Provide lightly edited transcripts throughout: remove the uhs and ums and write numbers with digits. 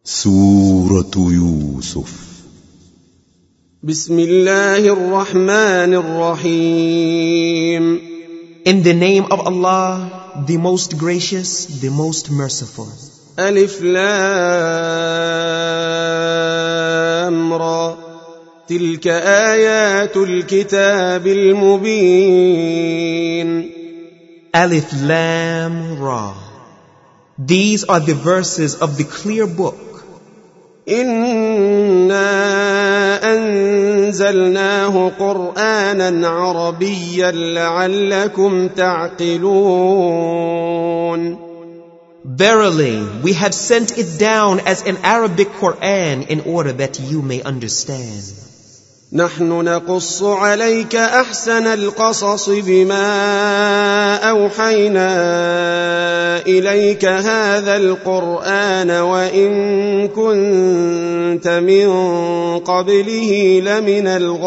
سورة يوسف. بسم الله الرحمن الرحيم. In the name of Allah, the most gracious, the most merciful. ألف لام را تلك آيات الكتاب المبين. Alif Lam Ra. These are the verses of the clear book. إنا أنزلناه قرآنا عربيا لعلكم تعقلون. Verily, we have sent it down as an Arabic Quran in order that you may understand. نحن نقص عليك أحسن القصص بما أوحينا إليك هذا القرآن وإن كنت من قبله لمن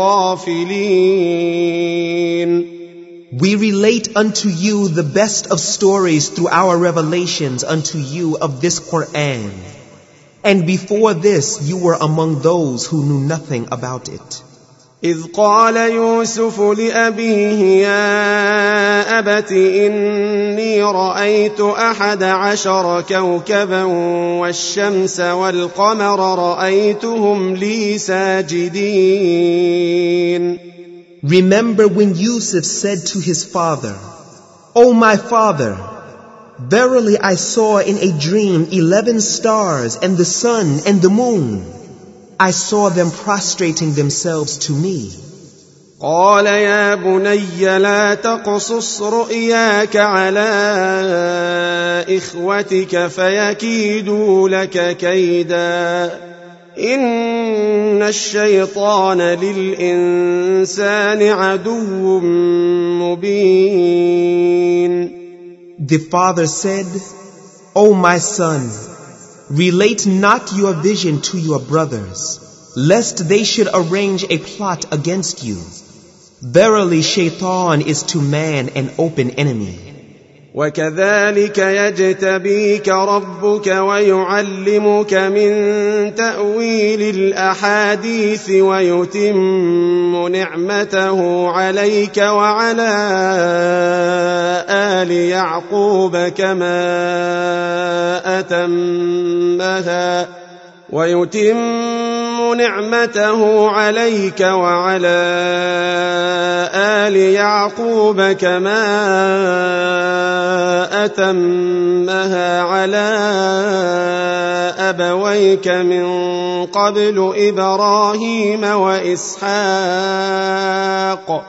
الغافلين. We relate unto you the best of stories through our revelations unto you of this Quran. And before this you were among those who knew nothing about it. إذ قال يوسف لأبيه يا أبت إني رأيت 11 كوكبا والشمس والقمر رأيتهم لي ساجدين. Remember when Yusuf said to his father, O my father, verily I saw in a dream 11 stars and the sun and the moon. I saw them prostrating themselves to me. قال يا بني لا تقصص رؤياك على إخوتك فيكيدوا لك كيدا إن الشيطان للإنسان عدو مبين. The father said, O my son, relate not your vision to your brothers, lest they should arrange a plot against you. Verily, Shaitan is to man an open enemy. وكذلك يجتبيك ربك ويعلمك من تأويل الأحاديث ويتم نعمته عليك وعلى آل يعقوب كما أتمها على أبويك من قبل إبراهيم وإسحاق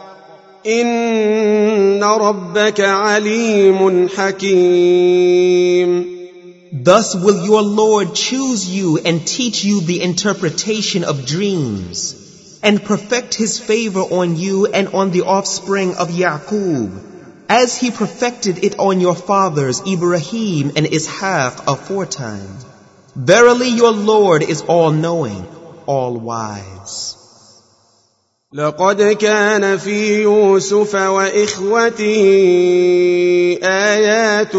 إن ربك عليم حكيم. Thus will your Lord choose you and teach you the interpretation of dreams, and perfect His favor on you and on the offspring of Yaqub, as He perfected it on your fathers Ibrahim and Ishaq aforetime. Verily your Lord is all-knowing, all-wise. لقد كان في يوسف وإخوته آيات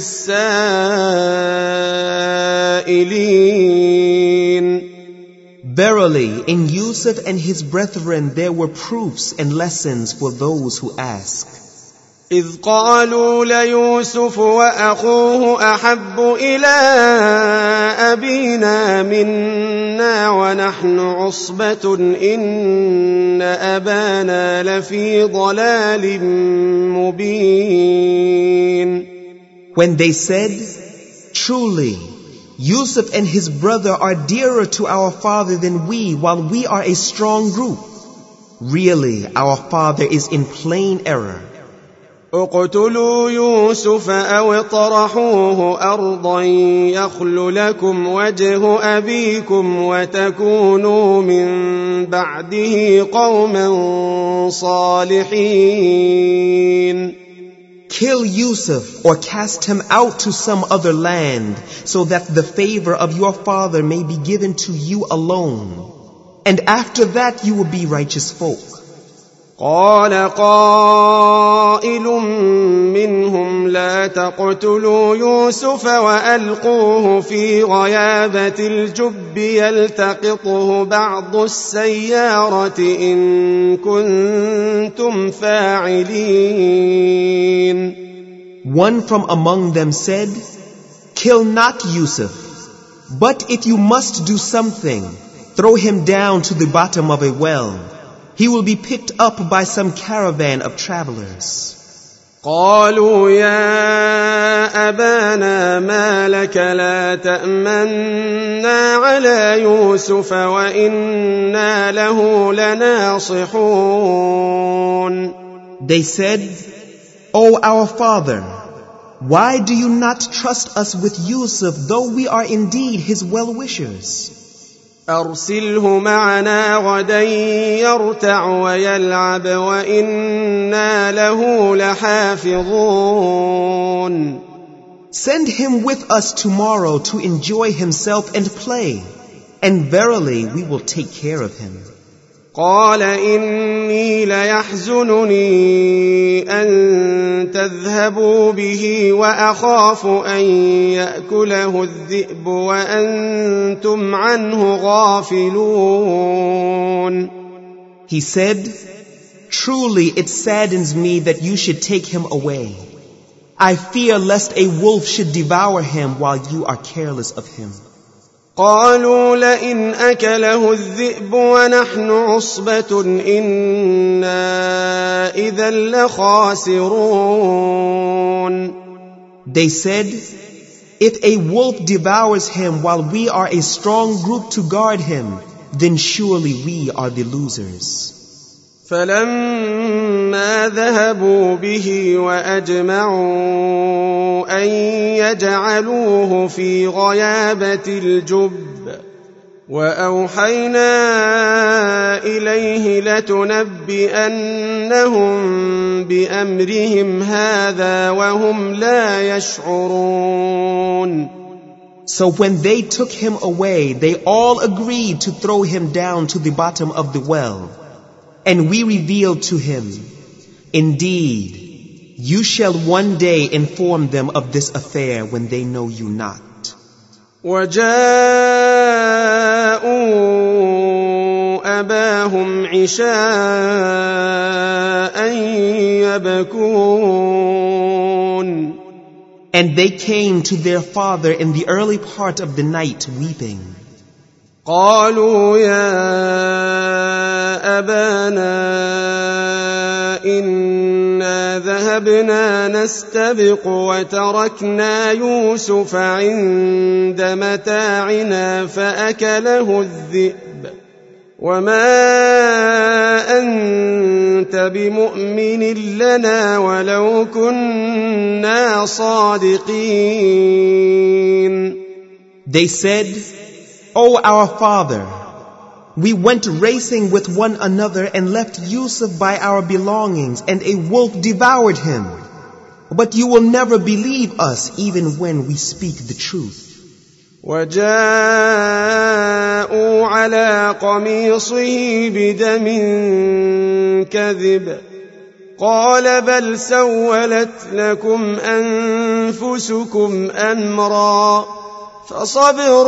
للسائلين. Verily, in Yusuf and his brethren there were proofs and lessons for those who ask. إذ قالوا ليوسف وأخوه أحب إلى أبينا منا ونحن عصبة إن أبانا لفي ضلال مبين. When they said, Truly, Yusuf and his brother are dearer to our father than we, while we are a strong group. Really, our father is in plain error. اقتلوا يوسف أو اطرحوه أرضا يخل لكم وجه أبيكم وتكونوا من بعده قوما صالحين. Kill Yusuf or cast him out to some other land, so that the favor of your father may be given to you alone. And after that you will be righteous folk. قال قائل منهم لا تقتلوا يوسف وألقوه في غيابة الجب يلتقطه بعض السيارة إن كنتم فاعلين. One from among them said, "Kill not Yusuf, but if you must do something, throw him down to the bottom of a well. He will be picked up by some caravan of travelers." قالوا يا أبانا ما لك لا تأمنا على يوسف وإنا له لناصحون. They said, "O our father, why do you not trust us with Yusuf, though we are indeed his well-wishers? أرسله معنا غدا يرتع ويلعب وإنا له لحافظون. Send him with us tomorrow to enjoy himself and play, and verily we will take care of him." قال إني ليحزنني أن تذهبوا به وأخاف أن يأكله الذئب وأنتم عنه غافلون. He said, "Truly it saddens me that you should take him away. I fear lest a wolf should devour him while you are careless of him." قالوا لئن أكله الذئب ونحن عصبة إنا إذا لخاسرون. They said, "If a wolf devours him while we are a strong group to guard him, then surely we are the losers." فلما ذهبوا به وأجمعوا أن يجعلوه في غيابة الجب وأوحينا إليه لتنبئنهم بأمرهم هذا وهم لا يشعرون. So when they took him away, they all agreed to throw him down to the bottom of the well. And we revealed to him, "Indeed, you shall one day inform them of this affair when they know you not." وجاءوا أباهم عشاء يبكون. And they came to their father in the early part of the night weeping. قالوا يا أبانا إنا ذهبنا نستبق وتركنا يوسف عند متاعنا فأكله الذئب وما أنت بمؤمن لنا ولو كنا صادقين. They said, "O our father, we went racing with one another and left Yusuf by our belongings, and a wolf devoured him. But you will never believe us even when we speak the truth." وجاءوا على قميصه بدم كذب قال بل سولت لكم أنفسكم أمرا فصبر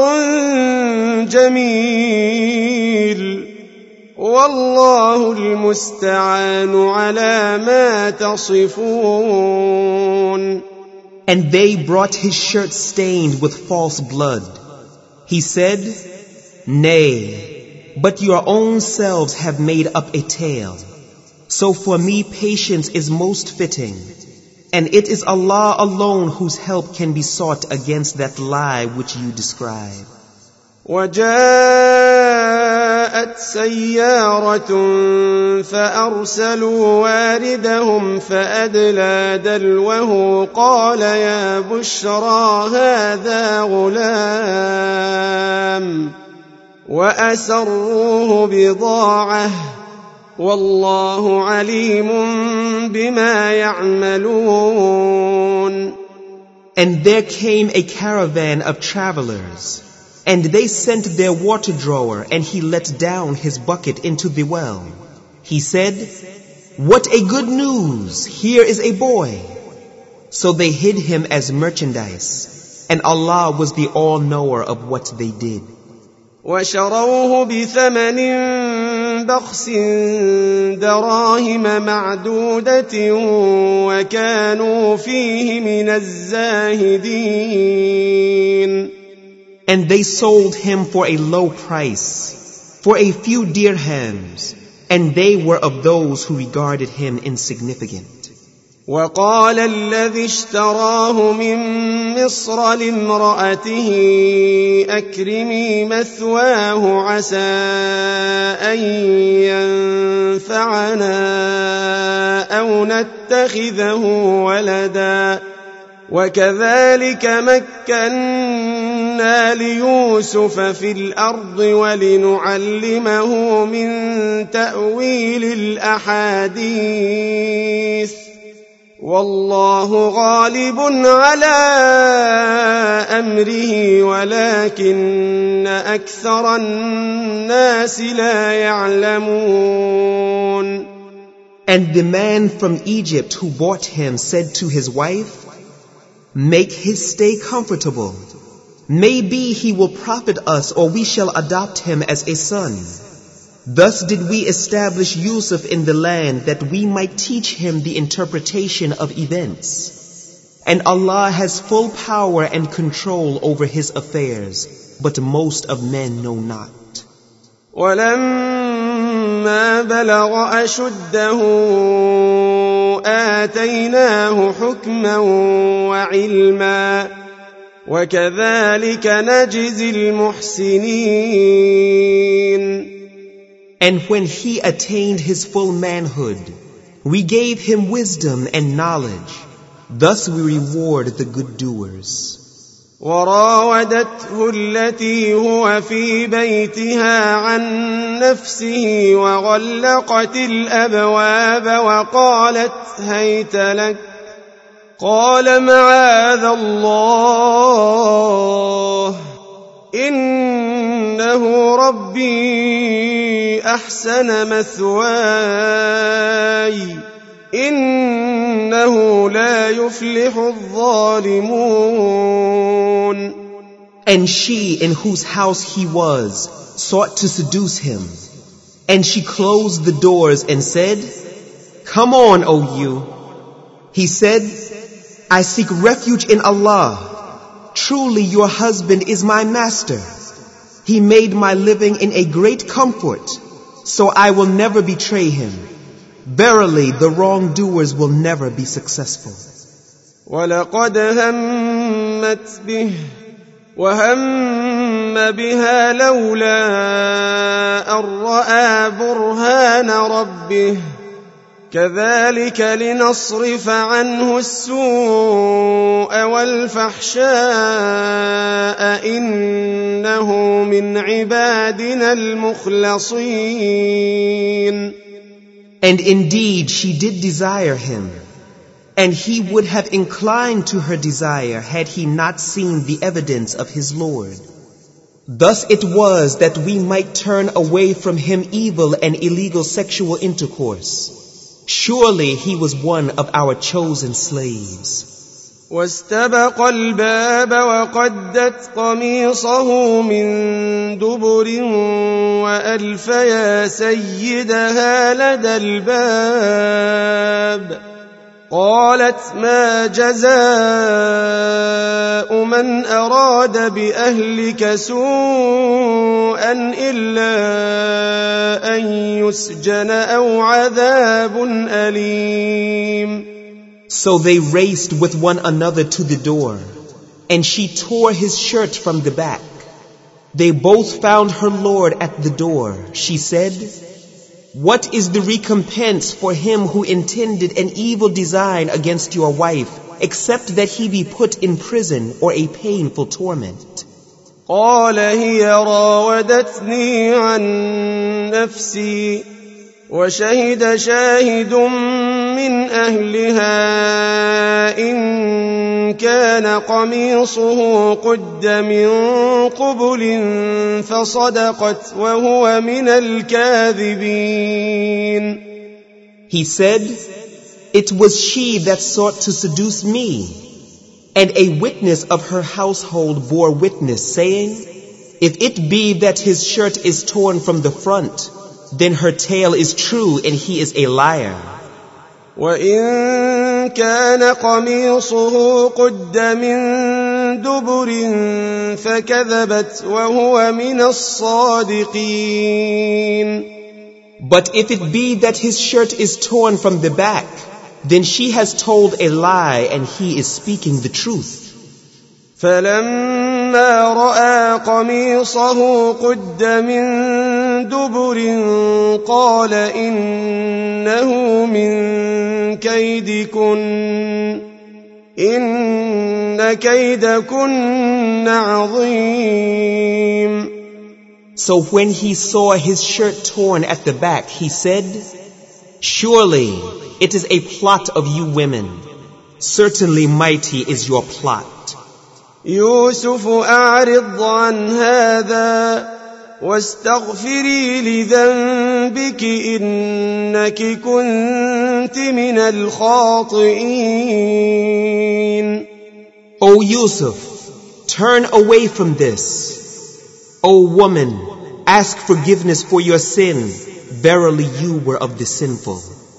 جميل والله المستعان على ما تصفون. And they brought his shirt stained with false blood. He said, "Nay, but your own selves have made up a tale. So for me patience is most fitting. And it is Allah alone whose help can be sought against that lie which you describe." وجاءت سيارة فأرسلوا واردهم فأدلى دلوه قال يا بشرى هذا غلام وأسروه بضاعة والله عليم بما يعملون. And there came a caravan of travelers, and they sent their water drawer, and he let down his bucket into the well. He said, "What a good news! Here is a boy." So they hid him as merchandise, and Allah was the all-knower of what they did. وشروه بثمن بخس دراهم معدودة وكانوا فيه من الزاهدين. And they sold him for a low price, for a few dirhams, and they were of those who regarded him insignificant. وقال الذي اشتراه من مصر لامرأته أكرمي مثواه عسى أن ينفعنا أو نتخذه ولدا وكذلك مكنا ليوسف في الأرض ولنعلمه من تأويل الأحاديث والله غالب على أمره ولكن أكثر الناس لا يعلمون. And the man from Egypt who bought him said to his wife, "Make his stay comfortable. Maybe he will profit us, or we shall adopt him as a son." Thus did we establish Yusuf in the land that we might teach him the interpretation of events. And Allah has full power and control over his affairs, but most of men know not. وَلَمَّا بَلَغَ أَشُدَّهُ آتَيْنَاهُ حُكْمًا وَعِلْمًا وَكَذَلِكَ نَجْزِي الْمُحْسِنِينَ. And when he attained his full manhood, we gave him wisdom and knowledge. Thus we reward the good doers. وراودته التي هو في بيتها عن نفسه وغلقت الأبواب وقالت هيت لك قال معاذ الله إنه ربي أحسن مثواي إنه لا يفلح الظالمون. And she in whose house he was sought to seduce him, and she closed the doors and said, "Come on, O you." He said, "I seek refuge in Allah. Truly your husband is my master. He made my living in a great comfort, so I will never betray him. Verily, the wrongdoers will never be successful." وَلَقَدْ هَمَّتْ بِهِ وَهَمَّ بِهَا لَوْلَا أَن رَّأَىٰ بُرْهَانَ رَبِّهِ كَذَلِكَ لِنَصْرِفَ عَنْهُ السُّوءَ وَالْفَحْشَاءَ إِنَّهُ مِنْ عِبَادِنَا الْمُخْلَصِينَ. And indeed she did desire him, and he would have inclined to her desire had he not seen the evidence of his Lord. Thus it was that we might turn away from him evil and illegal sexual intercourse. Surely he was one of our chosen slaves. واستبق الباب وقدت قميصه من دبر وألف يا سيدها لدى الباب قالت ما جزاء من أراد بأهلك سوءا إلا أن يسجن أو عذاب أليم. So they raced with one another to the door, and she tore his shirt from the back. They both found her Lord at the door. She said, "What is the recompense for him who intended an evil design against your wife, except that he be put in prison or a painful torment?" قال هي راودتني عن نفسي وشهد شاهد من أهلها إن كان قميصه قد من قبل فصدقت وهو من الكاذبين. He said, "It was she that sought to seduce me." And a witness of her household bore witness, saying, "If it be that his shirt is torn from the front, then her tale is true and he is a liar." وَإِن كَانَ قَمِيصُهُ قُدَّ مِن دُبُرٍ فَكَذَبَتْ وَهُوَ مِنَ الصَّادِقِينَ. But if it be that his shirt is torn from the back, then she has told a lie and he is speaking the truth. فَلَمَّا رَأَىٰ قَمِيصَهُ قُدَّ مِن دُبُرٍ قَالَ إِنَّهُ مِن كَيْدِكُنَّ إِنَّ كَيْدَكُنَّ عَظِيمٌ. So when he saw his shirt torn at the back, he said, "Surely it is a plot of you women. Certainly mighty is your plot." يوسف أعرض عن هذا واستغفري لذنبك إنك كنت من الخاطئين. O Yusuf, turn away from this. O woman, ask forgiveness for your sin. Verily you were of the sinful.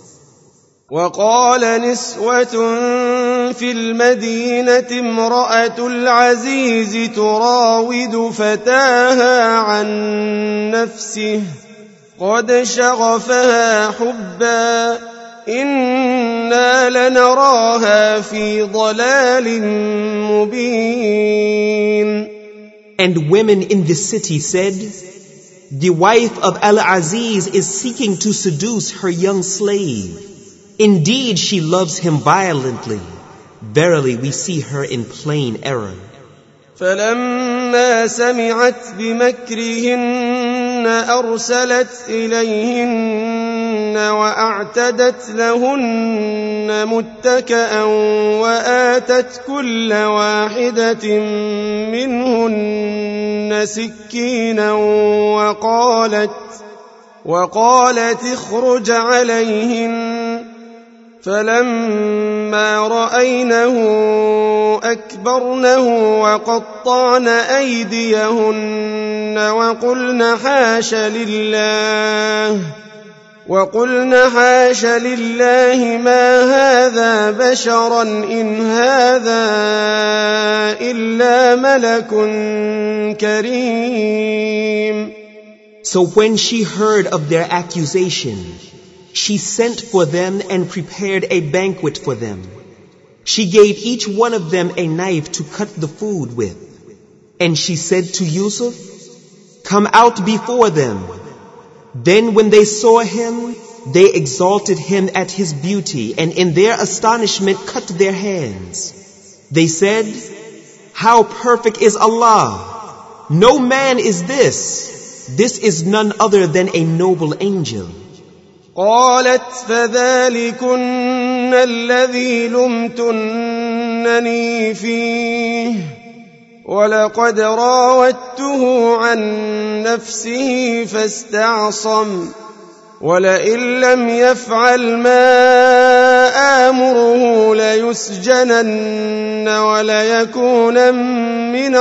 وقال نسوة في المدينة امرأة العزيز تراود فتاها عن نفسه قد شغفها حبا إنا لنراها في ضلال مبين. And women in the city said, "The wife of Al-Aziz is seeking to seduce her young slave. Indeed, she loves him violently. Verily, we see her in plain error." فلما سمعت بمكرهن أرسلت إليهن وأعتدت لهن متكأ وآتت كل واحدة منهن سكينا وقالت اخرج عليهن. فلما رأينه أكبرنه وقطعن أيديهن وقلن حاش لله ما هذا بشرا إن هذا إلا ملك كريم. So when she heard of their accusation, she sent for them and prepared a banquet for them. She gave each one of them a knife to cut the food with. And she said to Yusuf, "Come out before them." Then when they saw him, they exalted him at his beauty and in their astonishment cut their hands. They said, "How perfect is Allah! No man is this. This is none other than a noble angel." قالت فذلكن الذي لمتنني فيه ولقد راودته عن نفسه فاستعصم ولئن لم يفعل ما آمره ليسجنن وليكونن من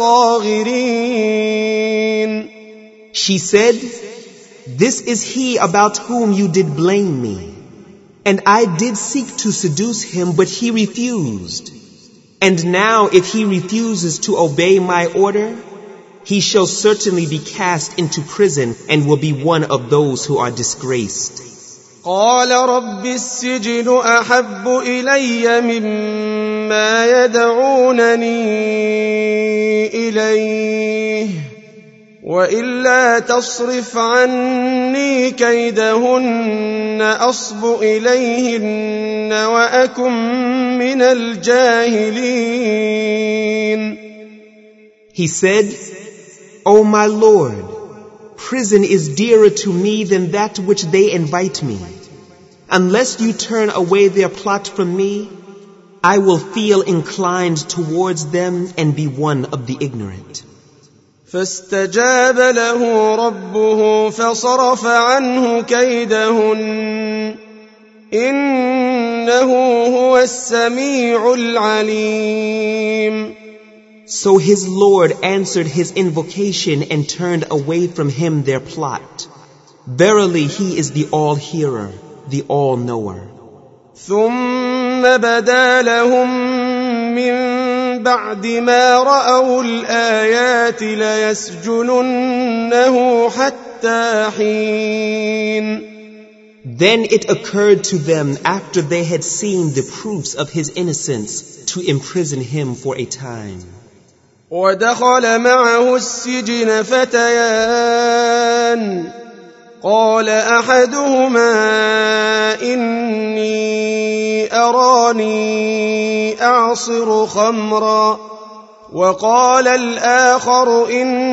الصاغرين. She said, "This is he about whom you did blame me. And I did seek to seduce him, but he refused. And now if he refuses to obey my order, he shall certainly be cast into prison and will be one of those who are disgraced." قال رب السجن أحب إلي مما يدعونني إليه وإلا تصرف عني كيدهن أصب إليهن وأكن من الجاهلين. He said, "O my Lord, prison is dearer to me than that which they invite me. Unless you turn away their plot from me, I will feel inclined towards them and be one of the ignorant." فاستجاب له ربه فصرف عنه كيدهن إنه هو السميع العليم. So his Lord answered his invocation and turned away from him their plot. Verily he is the all-hearer, the all-knower. ثم بدا لهم من بعد ما رأوا الآيات ليسجننه حتى حين. Then it occurred to them after they had seen the proofs of his innocence to imprison him for a time. ودخل معه السجن فتيان قال أحدهما إني أراني أعصر خمرا وقال الآخر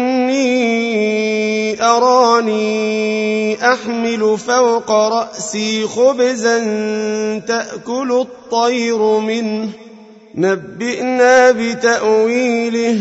إني أراني أحمل فوق رأسي خبزا تأكل الطير منه نبئنا بتأويله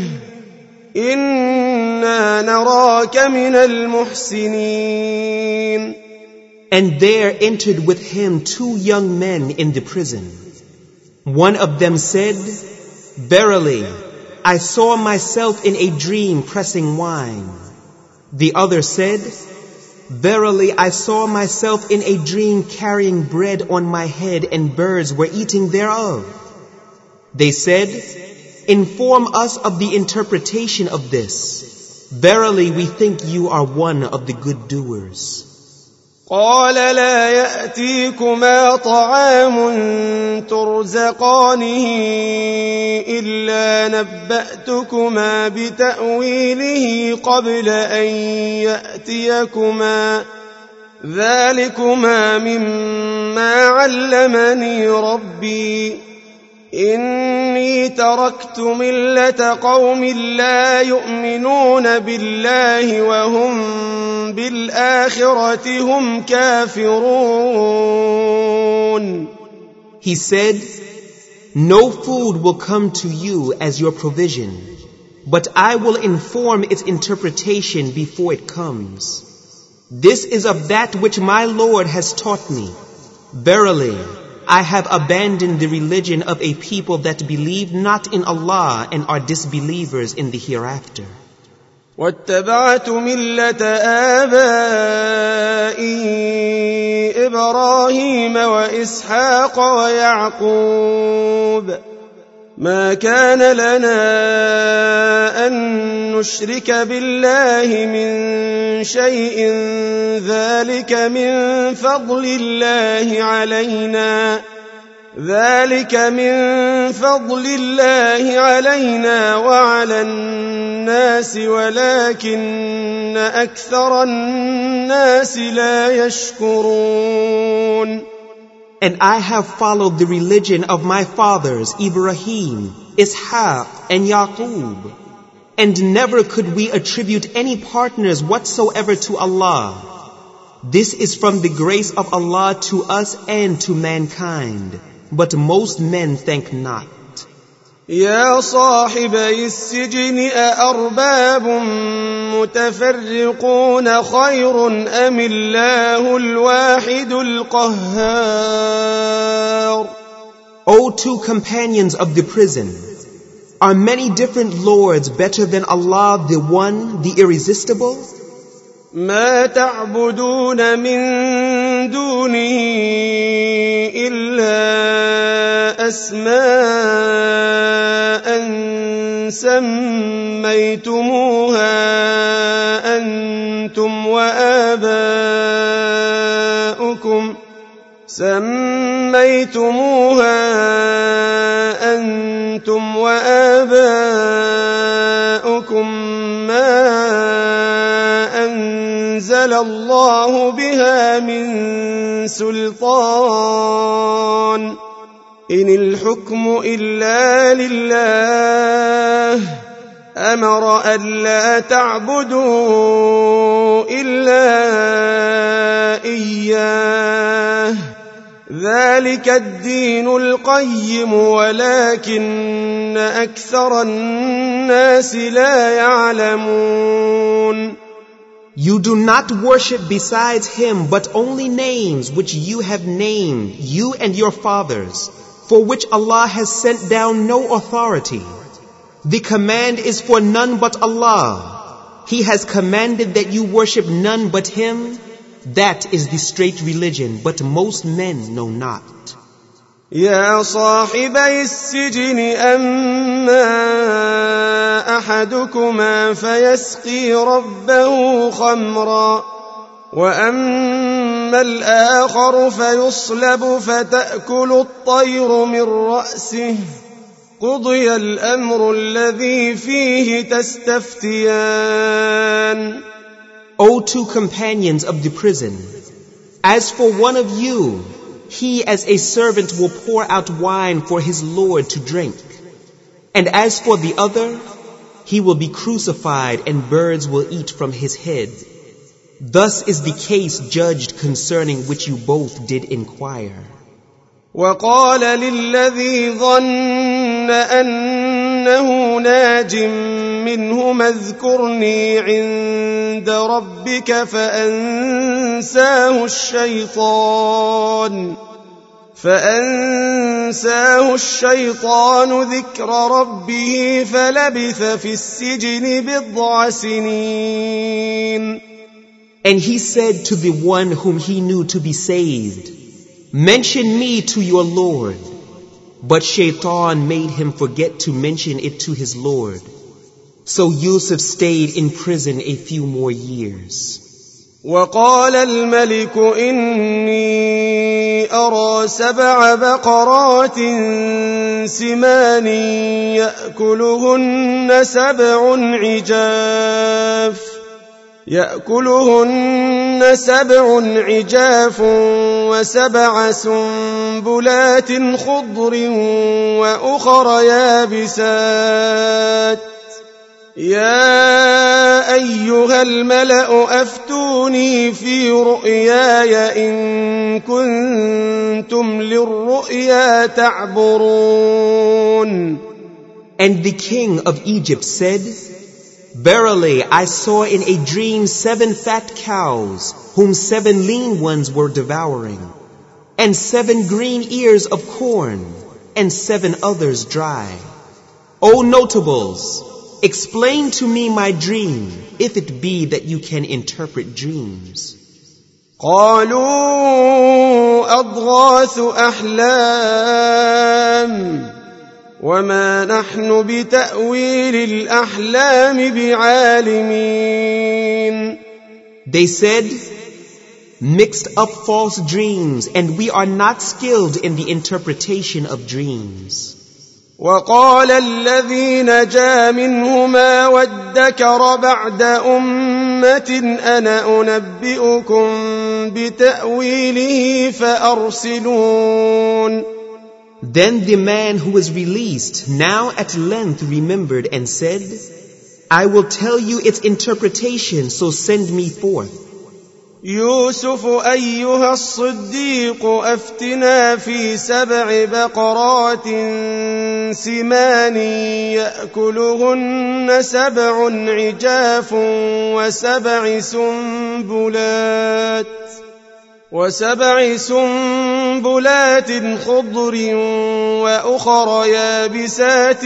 إنا نراك من المحسنين. And there entered with him 2 young men in the prison. One of them said, Verily, I saw myself in a dream pressing wine. The other said, Verily, I saw myself in a dream carrying bread on my head and birds were eating thereof. They said, Inform us of the interpretation of this. Verily, we think you are one of the good doers. قال لا يأتيكما طعام ترزقانه إلا نبأتكما بتأويله قبل أن يأتيكما ذلكما مما علمني ربي إني تركت ملة قوم لا يؤمنون بالله وهم بالآخرة هم كافرون. He said, No food will come to you as your provision, but I will inform its interpretation before it comes. This is of that which my Lord has taught me. Verily, I have abandoned the religion of a people that believe not in Allah and are disbelievers in the hereafter. واتبعت ملة آبائي إبراهيم وإسحاق ويعقوب ما كان لنا أن نشرك بالله من شيء ذلك من فضل الله علينا وعلى الناس ولكن أكثر الناس لا يشكرون. And I have followed the religion of my fathers, Ibrahim, Ishaq, and Yaqub. And never could we attribute any partners whatsoever to Allah. This is from the grace of Allah to us and to mankind. But most men thank not. يا صاحبي السجن أأرباب متفرقون خير أم الله الواحد القهار. O 2 companions of the prison, are many different lords better than Allah, the one, the irresistible? ما تعبدون من دونه إلا أسماء سميتموها أنتم وآباؤكم ما أنزل الله بها من سلطان إن الحكم إلا لله أمر ألا تعبدوا إلا إياه ذلك الدين القيم ولكن أكثر الناس لا يعلمون. You do not worship besides him but only names which you have named, you and your fathers, for which Allah has sent down no authority. The command is for none but Allah. He has commanded that you worship none but him. That is the straight religion, but most men know not. يا صاحبي السجن أما أحدكما فيسقي ربه خمرا وأما الآخر فيصلب فتأكل الطير من رأسه قضي الأمر الذي فيه تستفتيان. O two companions of the prison, as for one of you, he as a servant will pour out wine for his Lord to drink. And as for the other, he will be crucified and birds will eat from his head. Thus is the case judged concerning which you both did inquire. وقال للذي ظن أنه ناج منهما اذكرني عند ربك فأنساه الشيطان ذكر ربه فلبث في السجن بضع سنين. And he said to the one whom he knew to be saved, mention me to your Lord. But Shaitan made him forget to mention it to his Lord. So Yusuf stayed in prison a few more years. وقال الملك إني أرى 7 بقرات سمان يأكلهن سبع عجاف و7 سنبلات خضر وأخر يابسات يا أيها الملأ أفتوني في رؤياي إن كنتم للرؤيا تعبرون. And the king of Egypt said, verily I saw in a dream 7 fat cows, whom 7 lean ones were devouring, and 7 green ears of corn, and 7 others dry. O notables, explain to me my dream, if it be that you can interpret dreams. قالوا أضغاث أحلام وما نحن بتأويل الأحلام بعالمين. They said, mixed up false dreams, and we are not skilled in the interpretation of dreams. وقال الذي نجا منهما وادكر بعد أمة أنا أنبئكم بتأويله فأرسلون. Then the man who was released now at length remembered and said, I will tell you its interpretation, so send me forth. يوسف أيها الصديق أفتنا في 7 بقرات سمان يأكلهن 7 عجاف و7 سنبلات خضر وأخر يابسات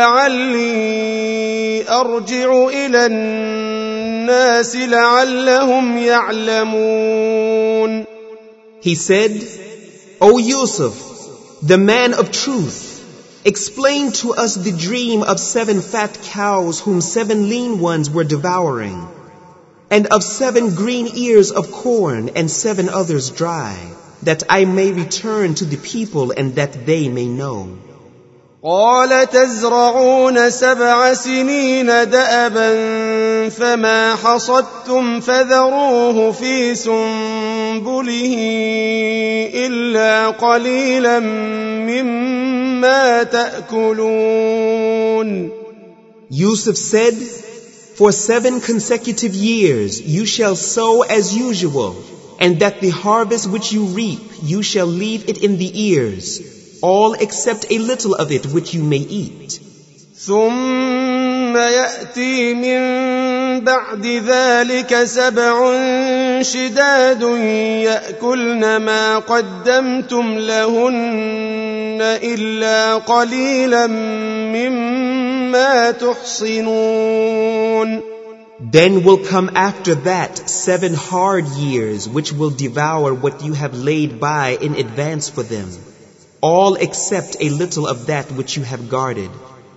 لعلي أرجع إلى الناس لعلهم يعلمون. He said, O Yusuf, the man of truth, explain to us the dream of 7 fat cows whom 7 lean ones were devouring, and of 7 green ears of corn and 7 others dry, that I may return to the people and that they may know. قال تزرعون 7 سنين دأبا فما حصدتم فذروه في سنبله إلا قليلا مما تأكلون. Yusuf said, for 7 consecutive years you shall sow as usual, and that the harvest which you reap you shall leave it in the ears, all except a little of it which you may eat. ثم يأتي من بعد ذلك 7 شداد يأكلن ما قدمتم لهن إلا قليلا مما تحصنون. Then will come after that 7 hard years which will devour what you have laid by in advance for them, all except a little of that which you have guarded.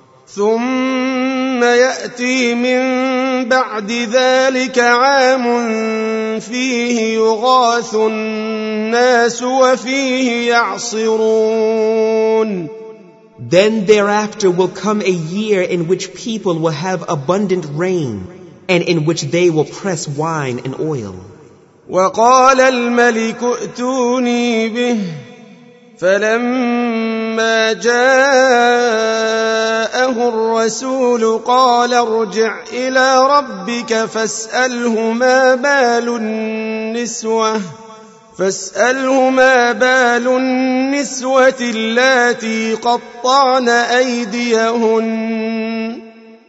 ثم يأتي من بعد ذلك عام فيه يغاث الناس وفيه يعصرون. Then thereafter will come a year in which people will have abundant rain, and in which they will press wine and oil. وقال الملك ائتوني به فلما جاءه الرسول قال ارجع إلى ربك فاسأله ما بال النسوة اللاتي قطعن أيديهن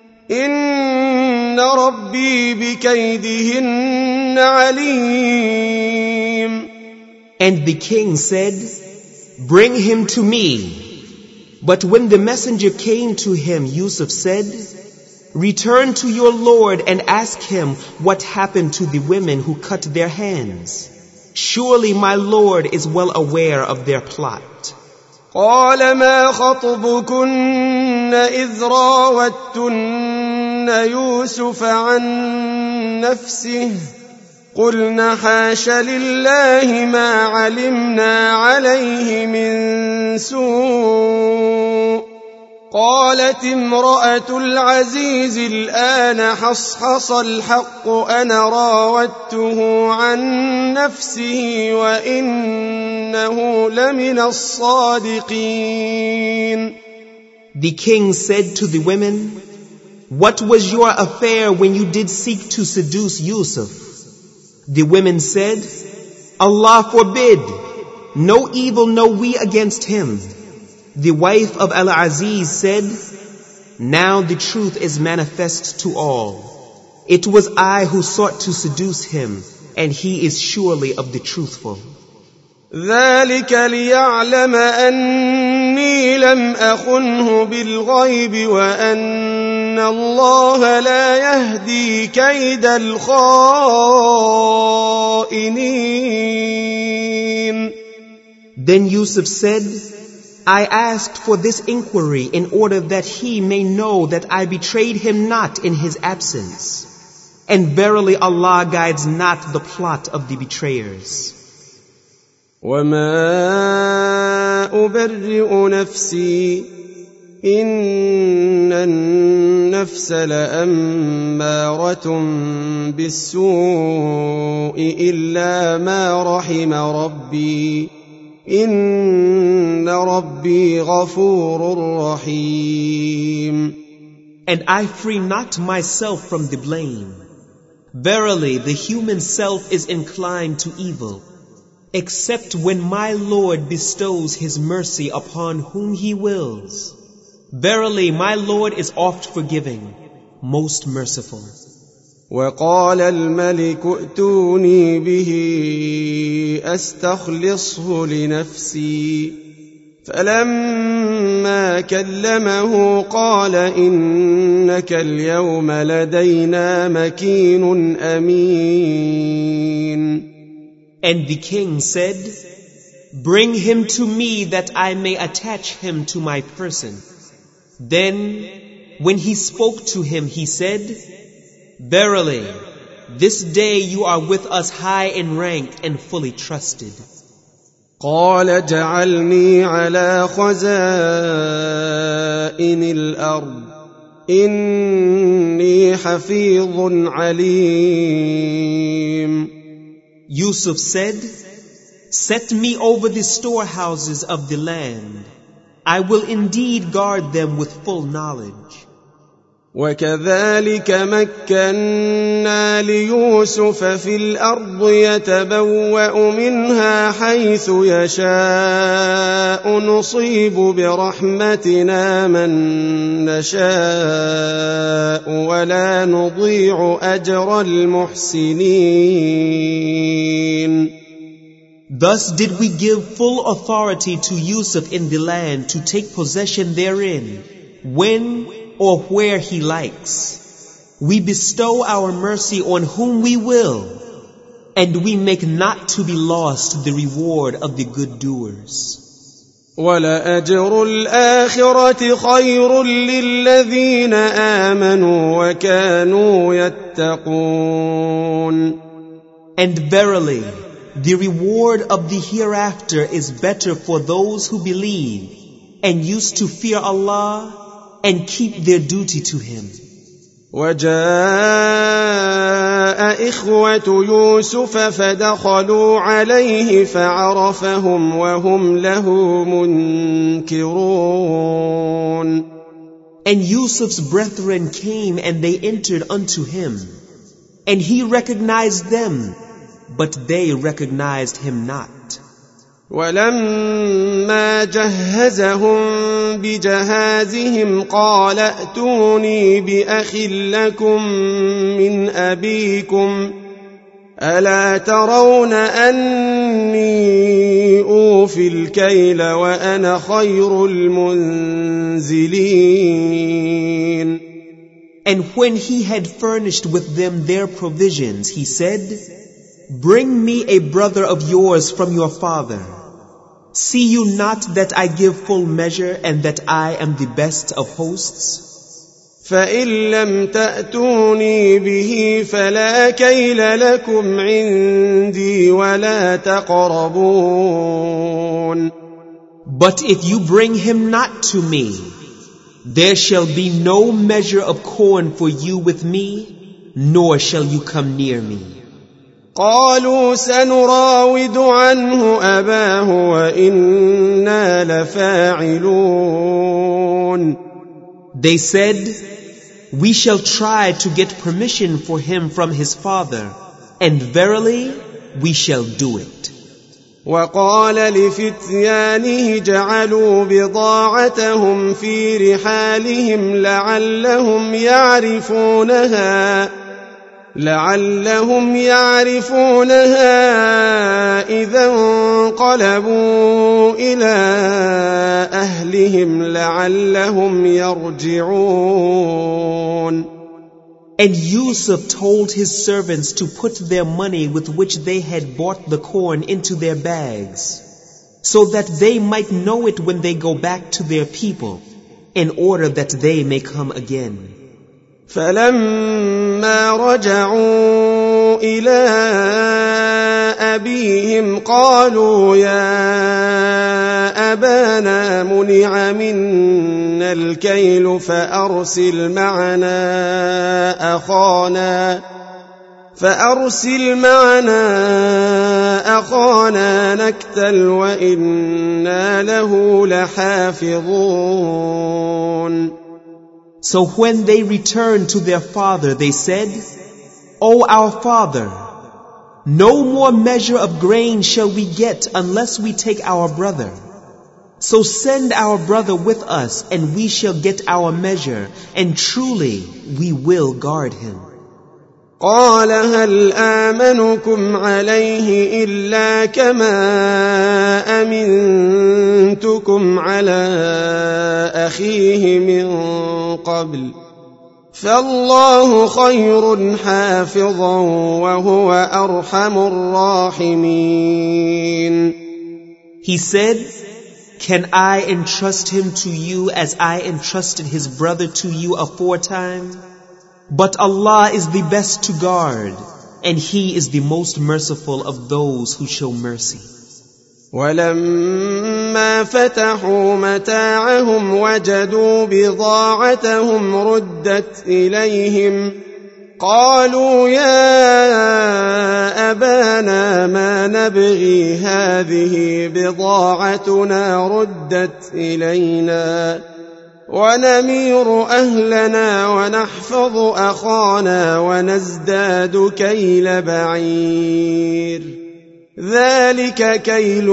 إن ربي بكيدهن عليم. And the king said, bring him to me. But when the messenger came to him, Yusuf said, return to your Lord and ask him what happened to the women who cut their hands. Surely my Lord is well aware of their plot. قال ما خطبكن إذ راوتن يوسف عن نفسه قلنا حاش لله ما علمنا عليه من سوء قالت امرأة العزيز الآن حصحص الحق أنا راودته عن نفسه وإنه لمن الصادقين. The king said to the women, what was your affair when you did seek to seduce Yusuf? The women said, Allah forbid, no evil know we against him. The wife of Al-Aziz said, now the truth is manifest to all. It was I who sought to seduce him, and he is surely of the truthful. ذلك ليعلم أني لم أخنه بالغيب وأن الله لا يهدي كيد الخائنين. Then Yusuf said, I asked for this inquiry in order that he may know that I betrayed him not in his absence. And verily Allah guides not the plot of the betrayers. وَمَا أُبَرِّئُ نَفْسِي إِنَّ النَّفْسَ لَأَمَّارَةٌ بِالسُّوءِ إِلَّا مَا رَحِمَ رَبِّي إِنَّ رَبِّي غَفُورٌ رَحِيمٌ. And I free not myself from the blame. Verily, the human self is inclined to evil, except when my Lord bestows His mercy upon whom He wills. Verily, my Lord is oft forgiving, most merciful. وقال الملك ائتوني به أستخلصه لنفسي فلما كلمه قال إنك اليوم لدينا مكين أمين. And the king said, bring him to me that I may attach him to my person. Then, when he spoke to him, he said, verily, this day you are with us high in rank and fully trusted. قال اجعلني على خزائن الأرض إني حفيظ عليم. Yusuf said, set me over the storehouses of the land. I will indeed guard them with full knowledge. وكذلك مكنا ليوسف في الأرض يتبوأ منها حيث يشاء نصيب برحمتنا من نشاء ولا نضيع أجر المحسنين. Thus did we give full authority to Yusuf in the land to take possession therein, when or where he likes. We bestow our mercy on whom we will, and we make not to be lost the reward of the good doers. وَلَأَجْرُ الْآخِرَةِ خَيْرٌ لِّلَّذِينَ آمَنُوا وَكَانُوا يَتَّقُونَ. And verily, the reward of the hereafter is better for those who believe and used to fear Allah and keep their duty to Him. وجاء إخوة يوسف فدخلوا عليه فعرفهم وهم له منكرون. And Yusuf's brethren came and they entered unto him, and he recognized them, but they recognized him not. ولما جهزهم بجهازهم قال ائتوني بأخ لكم من أبيكم ألا ترون أني أوفي الكيل وأنا خير المنزلين. And when he had furnished with them their provisions, he said, Bring me a brother of yours from your father. See you not that I give full measure and that I am the best of hosts? فإن لم تأتوني به فلا كيل لكم عندي ولا تقربون. But if you bring him not to me, there shall be no measure of corn for you with me, nor shall you come near me. قالوا سنراود عنه أباه وإنا لفاعلون. They said, We shall try to get permission for him from his father, and verily we shall do it. وقال لفتيانه جعلوا بضاعتهم في رحالهم لعلهم يعرفونها إذا انقلبوا إلى أهلهم لعلهم يرجعون. And Yusuf told his servants to put their money with which they had bought the corn into their bags, so that they might know it when they go back to their people, in order that they may come again. فلما رجعوا إلى أبيهم قالوا يا أبانا منع منا الكيل فأرسل معنا أخانا نكتل وإنا له لحافظون. So when they returned to their father, they said, O our father, no more measure of grain shall we get unless we take our brother. So send our brother with us, and we shall get our measure, and truly we will guard him. قال هل آمنكم عليه إلا كما أمنتكم على أخيه من قبل فالله خير حافظا وهو أرحم الراحمين. He said, Can I entrust him to you as I entrusted his brother to you aforetime? But Allah is the best to guard, and He is the most merciful of those who show mercy. ولما فتحوا متاعهم وجدوا بضاعتهم ردت إليهم قالوا يا أبانا ما نبغي هذه بضاعتنا ردت إلينا ونمير أهلنا ونحفظ أخانا ونزداد كيل بعير ذلك كيل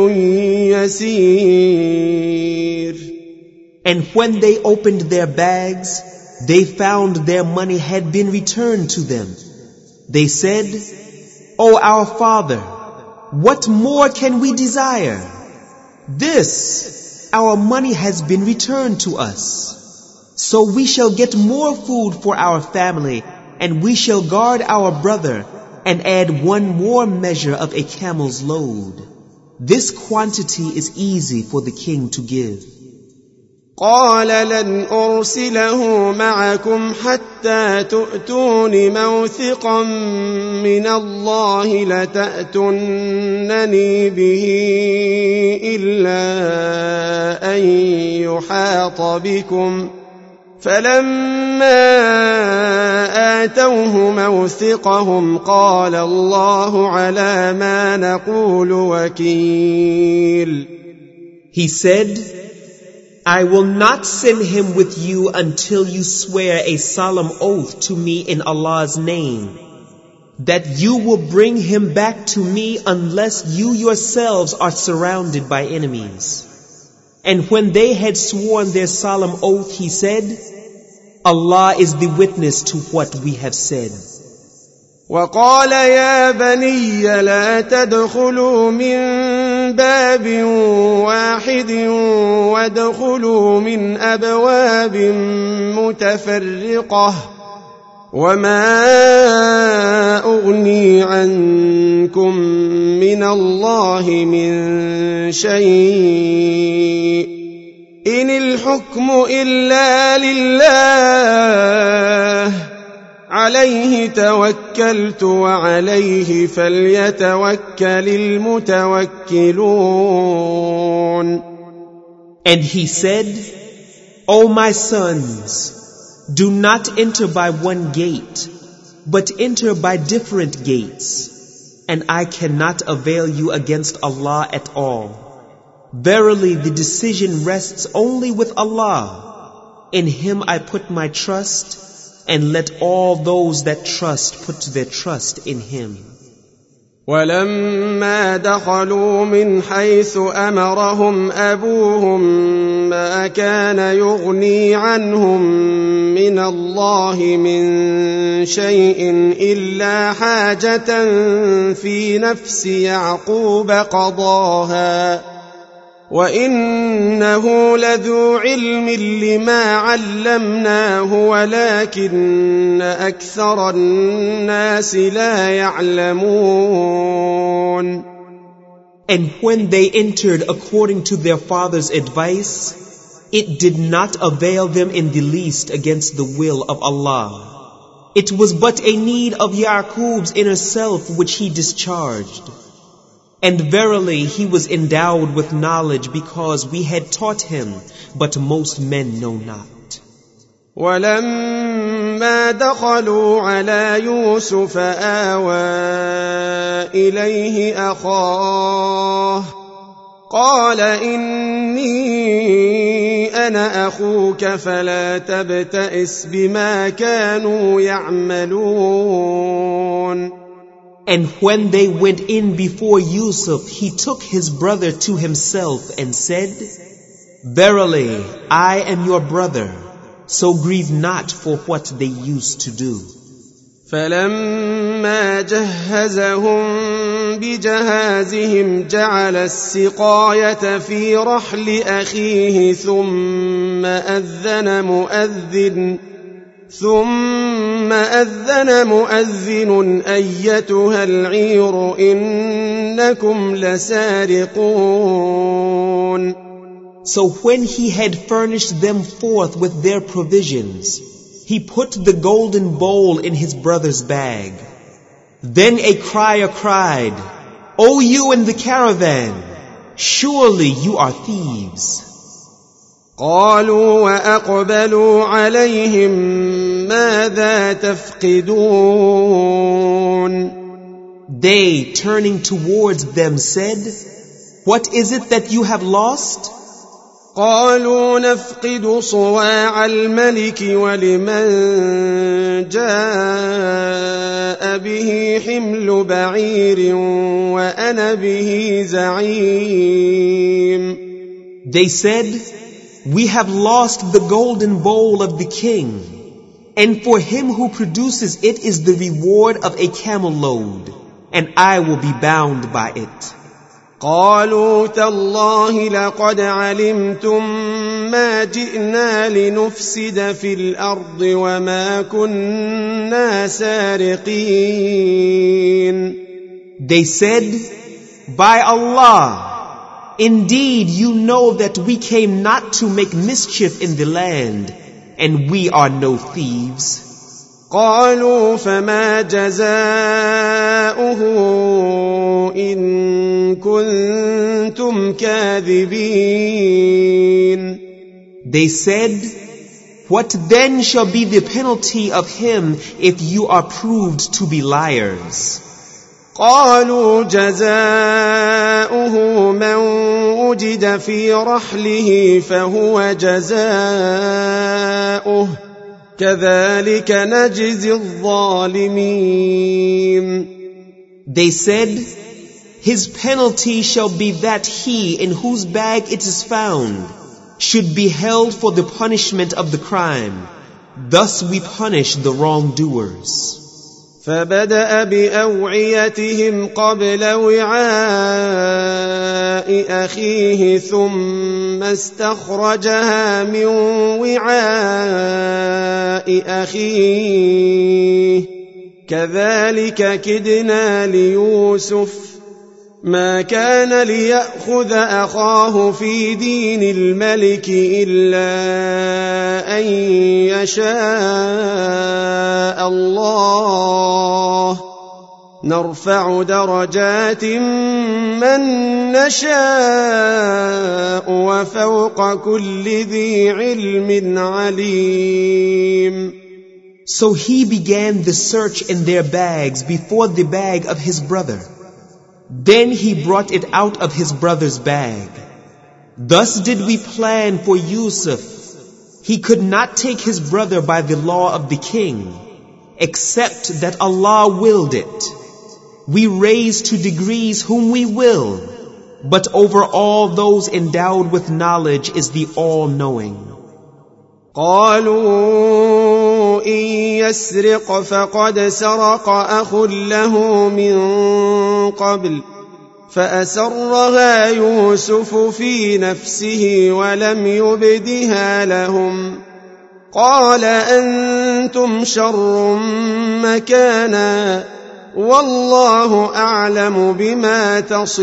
يسير. And when they opened their bags, they found their money had been returned to them. They said, "O our father, what more can we desire? This, our money has been returned to us. So we shall get more food for our family, and we shall guard our brother, and add one more measure of a camel's load. This quantity is easy for the king to give." قال لن أرسله معكم حتى تؤتون موثقا من الله لتأتونني به إلا أن يحاط بكم. فلما آتوه موثقهم قال الله على ما نقول وكيل. He said, "I will not send him with you until you swear a solemn oath to me in Allah's name, that you will bring him back to me unless you yourselves are surrounded by enemies." And when they had sworn their solemn oath, he said, "Allah is the witness to what we have said." وقال يا بني لا تدخلوا من باب واحد وادخلوا من أبواب متفرقة وما أغني عنكم من الله من شيء إن الحكم إلا لله عليه توكلت وعليه فليتوكل المتوكلون. And he said, "O my sons, do not enter by one gate, but enter by different gates, and I cannot avail you against Allah at all. Verily the decision rests only with Allah. In Him I put my trust, and let all those that trust put their trust in Him." ولما دخلوا من حيث أمرهم أبوهم ما كان يغني عنهم من الله من شيء إلا حاجة في نفس يعقوب قضاها وإنه لذو علم لما علمناه ولكن أكثر الناس لا يعلمون. And when they entered according to their father's advice, it did not avail them in the least against the will of Allah. It was but a need of Yaqub's inner self which he discharged. And verily he was endowed with knowledge because we had taught him, but most men know not. ولما دخلوا على يوسف آوى إليه أخاه قال إني أنا أخوك فلا تبتئس بما كانوا يعملون. And when they went in before Yusuf, he took his brother to himself and said, "Verily, I am your brother, so grieve not for what they used to do." فلما جهزهم بجهازهم جعل السقاية في رحل أخيه ثم أذن مؤذن أيتها العير إنكم لسارقون. So when he had furnished them forth with their provisions, he put the golden bowl in his brother's bag. Then a crier cried, "O you in the caravan, surely you are thieves." قالوا وأقبلوا عليهم ماذا تفقدون. They, turning towards them, said, "What is it that you have lost?" قالوا نفقد صواع الملك ولمن جاء به حمل بعير وأنا به زعيم. They said, "We have lost the golden bowl of the king, and for him who produces it is the reward of a camel load, and I will be bound by it." قالوا تالله لقد علمتم ما جئنا لنفسد في الأرض وما كنا سارقين. They said, "By Allah, indeed you know that we came not to make mischief in the land, and we are no thieves." قالوا فما جزاؤه إن كنتم كاذبين. They said, "What then shall be the penalty of him if you are proved to be liars?" قالوا جزاؤه من وجد في رحله فهو جزاؤه كذلك نجزي الظالمين. They said, "His penalty shall be that he in whose bag it is found should be held for the punishment of the crime. Thus we punish the wrongdoers." فبدأ بأوعيتهم قبل وعاء أخيه ثم استخرجها من وعاء أخيه كذلك كدنا ليوسف ما كان ليأخذ أخاه في دين الملك إلا أن يشاء الله نرفع درجات من نشاء وفوق كل ذي علم عليم. So he began the search in their bags before the bag of his brother. Then he brought it out of his brother's bag. Thus did we plan for Yusuf. He could not take his brother by the law of the king, except that Allah willed it. We raise to degrees whom we will, but over all those endowed with knowledge is the all-knowing. قالوا إن يسرق فقد سرق أخ له من قبل فأسرها يوسف في نفسه ولم يبدها لهم قال أنتم شر مكانا والله أعلم بما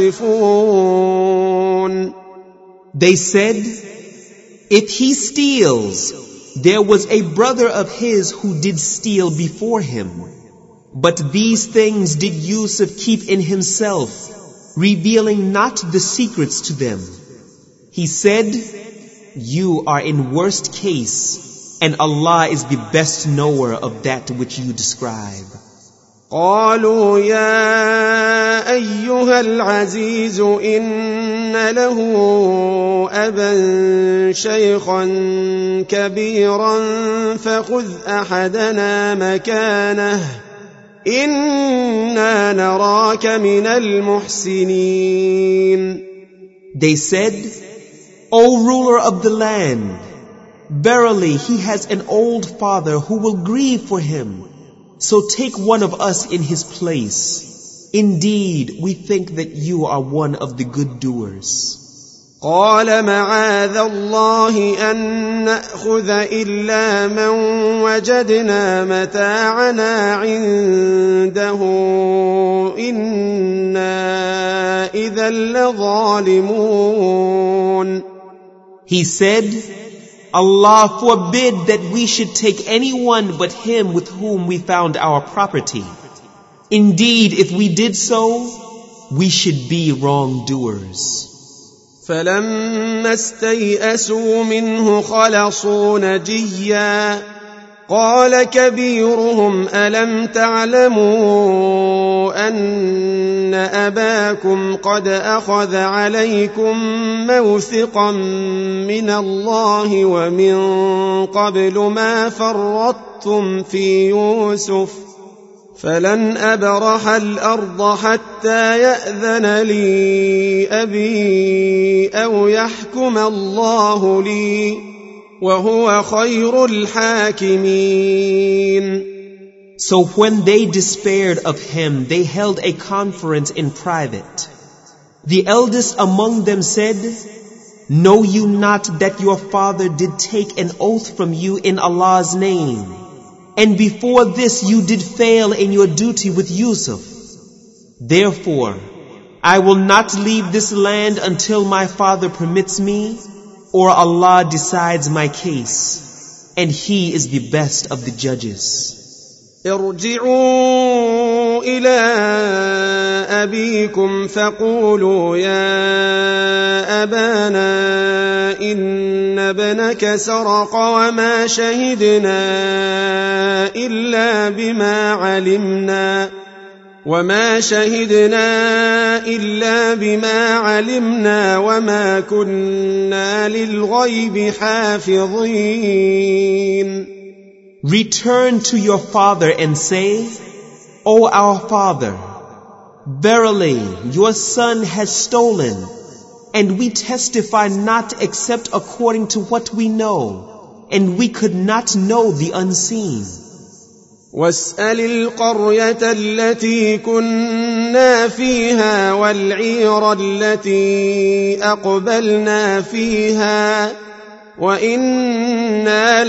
تصفون. They said, "If he steals, there was a brother of his who did steal before him. But these things did Yusuf keep in himself, revealing not the secrets to them." He said, "You are in worst case, and Allah is the best knower of that which you describe." قالوا يا أيها العزيز إن له أبا شيخا كبيرا فخذ أحدنا مكانه إنا نراك من المحسنين. They said, "O ruler of the land, verily he has an old father who will grieve for him. So take one of us in his place. Indeed, we think that you are one of the good doers." قال معاذ الله أن نأخذ إلا من وجدنا متاعنا عنده إنا إذا لظالمون. He said, "Allah forbid that we should take anyone but him with whom we found our property. Indeed, if we did so, we should be wrongdoers." فلما استيئسوا منه خلصوا نجيا قال كبيرهم ألم تعلموا أن أباكم قد أخذ عليكم موثقا من الله ومن قبل ما فرطتم في يوسف فلن أبرح الأرض حتى يأذن لي أبي أو يحكم الله لي وهو خير الحاكمين. So when they despaired of him, they held a conference in private. The eldest among them said, "Know you not that your father did take an oath from you in Allah's name? And before this you did fail in your duty with Yusuf. Therefore, I will not leave this land until my father permits me, or Allah decides my case, and He is the best of the judges." ارجعوا إلى أبيكم فقولوا يا أبانا إن ابنك سرق وما شهدنا إلا بما علمنا وما كنا للغيب حافظين. Return to your father and say, "O our father, verily your son has stolen, and we testify not except according to what we know, and we could not know the unseen." واسأل القرية التي كنا فيها والعير التي أقبلنا فيها وإنا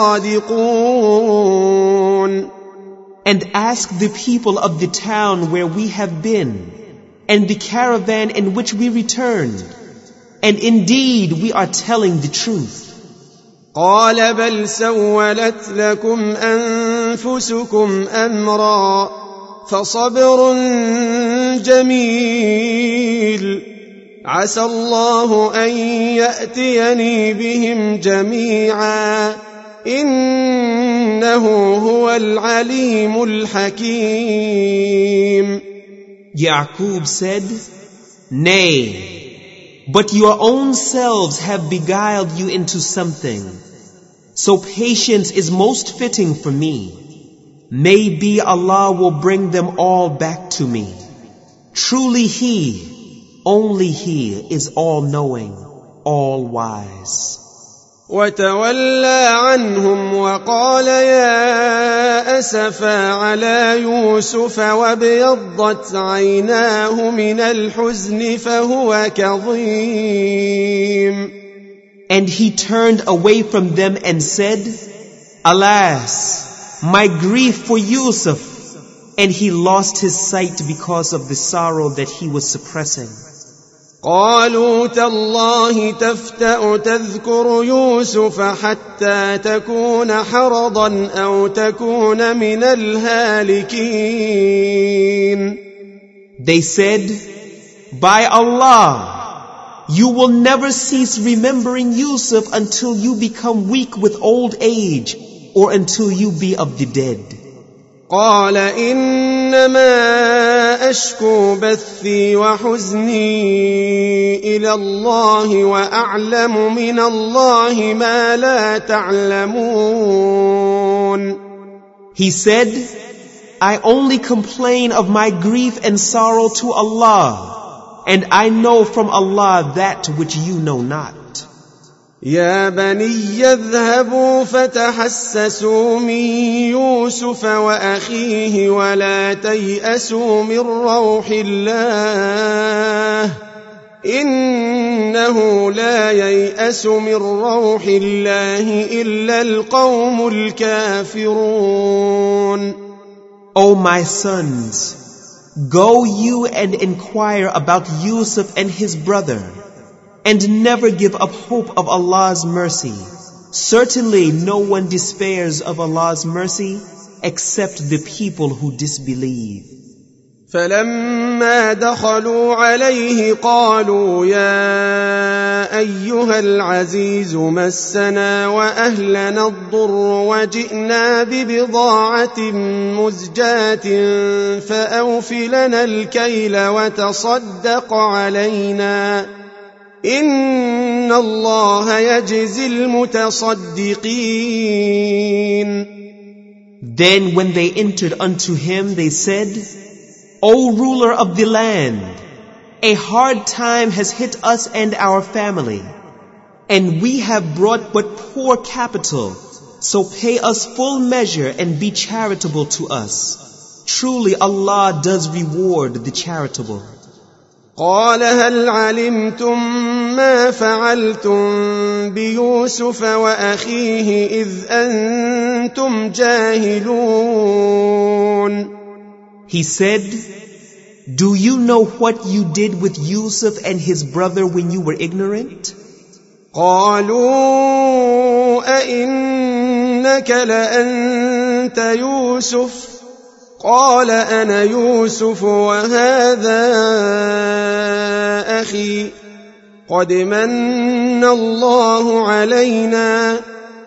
لصادقون. And ask the people of the town where we have been, and the caravan in which we returned, and indeed we are telling the truth. قال بل سولت لكم أنفسكم أمرا فصبر جميل عسى الله أن يأتيني بهم جميعا إنه هو العليم الحكيم. Yaqub said, "Nay, but your own selves have beguiled you into something. So patience is most fitting for me. Maybe Allah will bring them all back to me. Truly He, only He is all-knowing, all-wise." وتولى عنهم وقال يا أسفا على يوسف وابيضت عيناه من الحزن فهو كظيم. And he turned away from them and said, "Alas, my grief for Yusuf." And he lost his sight because of the sorrow that he was suppressing. قالوا تالله تفتأ تذكر يوسف حتى تكون حرضا أو تكون من الهالكين. They said, "By Allah, you will never cease remembering Yusuf until you become weak with old age, or until you be of the dead." قال إنما أشكو بثي وحزني إلى الله وأعلم من الله ما لا تعلمون. He said, "I only complain of my grief and sorrow to Allah, and I know from Allah that which you know not." يا بني اذهبوا فتحسسوا من يوسف وأخيه ولا تيأسوا من روح الله إنه لا ييأس من روح الله إلا القوم الكافرون. O my sons, go you and inquire about Yusuf and his brother, and never give up hope of Allah's mercy. Certainly no one despairs of Allah's mercy except the people who disbelieve. فلما دخلوا عليه قالوا يا أيها العزيز مسنا وأهلنا الضر وجئنا ببضاعة مزجاة فأوف لنا الكيل وتصدق علينا إن الله يجزي المتصدقين. Then when they entered unto him, they said, O ruler of the land, a hard time has hit us and our family, and we have brought but poor capital, so pay us full measure and be charitable to us. Truly Allah does reward the charitable. قال هل علمتم ما فعلتم بيوسف وأخيه إذ أنتم جاهلون. He said, Do you know what you did with Yusuf and his brother when you were ignorant? قالوا أئنك لأنت يوسف قال أنا يوسف وهذا أخي قد من الله علينا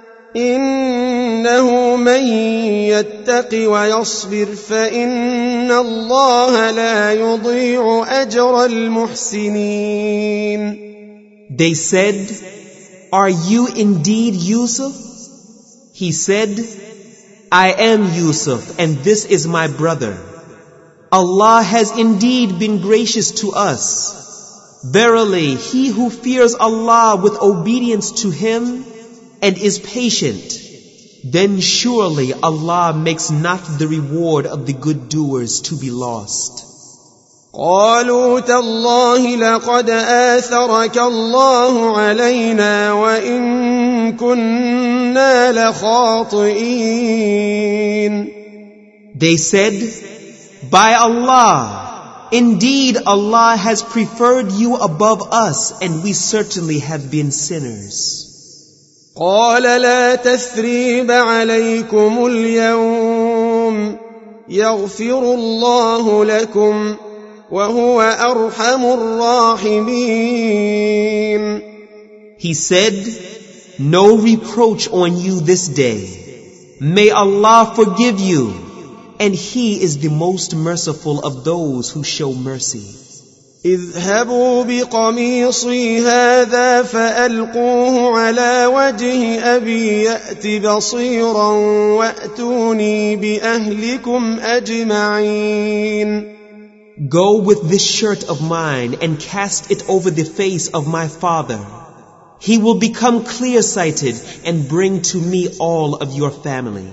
إنه من يتق ويصبر فإن الله لا يضيع أجر المحسنين. They said, Are you indeed Yusuf? He said, I am Yusuf, and this is my brother. Allah has indeed been gracious to us. Verily, he who fears Allah with obedience to Him and is patient, then surely Allah makes not the reward of the good doers to be lost. قالوا تالله لقد آثرك الله علينا وإن كنا لخاطئين. They said, By Allah, indeed Allah has preferred you above us, and we certainly have been sinners. قال لا تثريب عليكم اليوم يغفر الله لكم وهو أرحم الراحمين. He said, No reproach on you this day. May Allah forgive you, and He is the most merciful of those who show mercy. اذهبوا بقميصي هذا فألقوه على وجه أبي يأت بصيرا وأتوني بأهلكم أجمعين. Go with this shirt of mine and cast it over the face of my father. He will become clear-sighted and bring to me all of your family.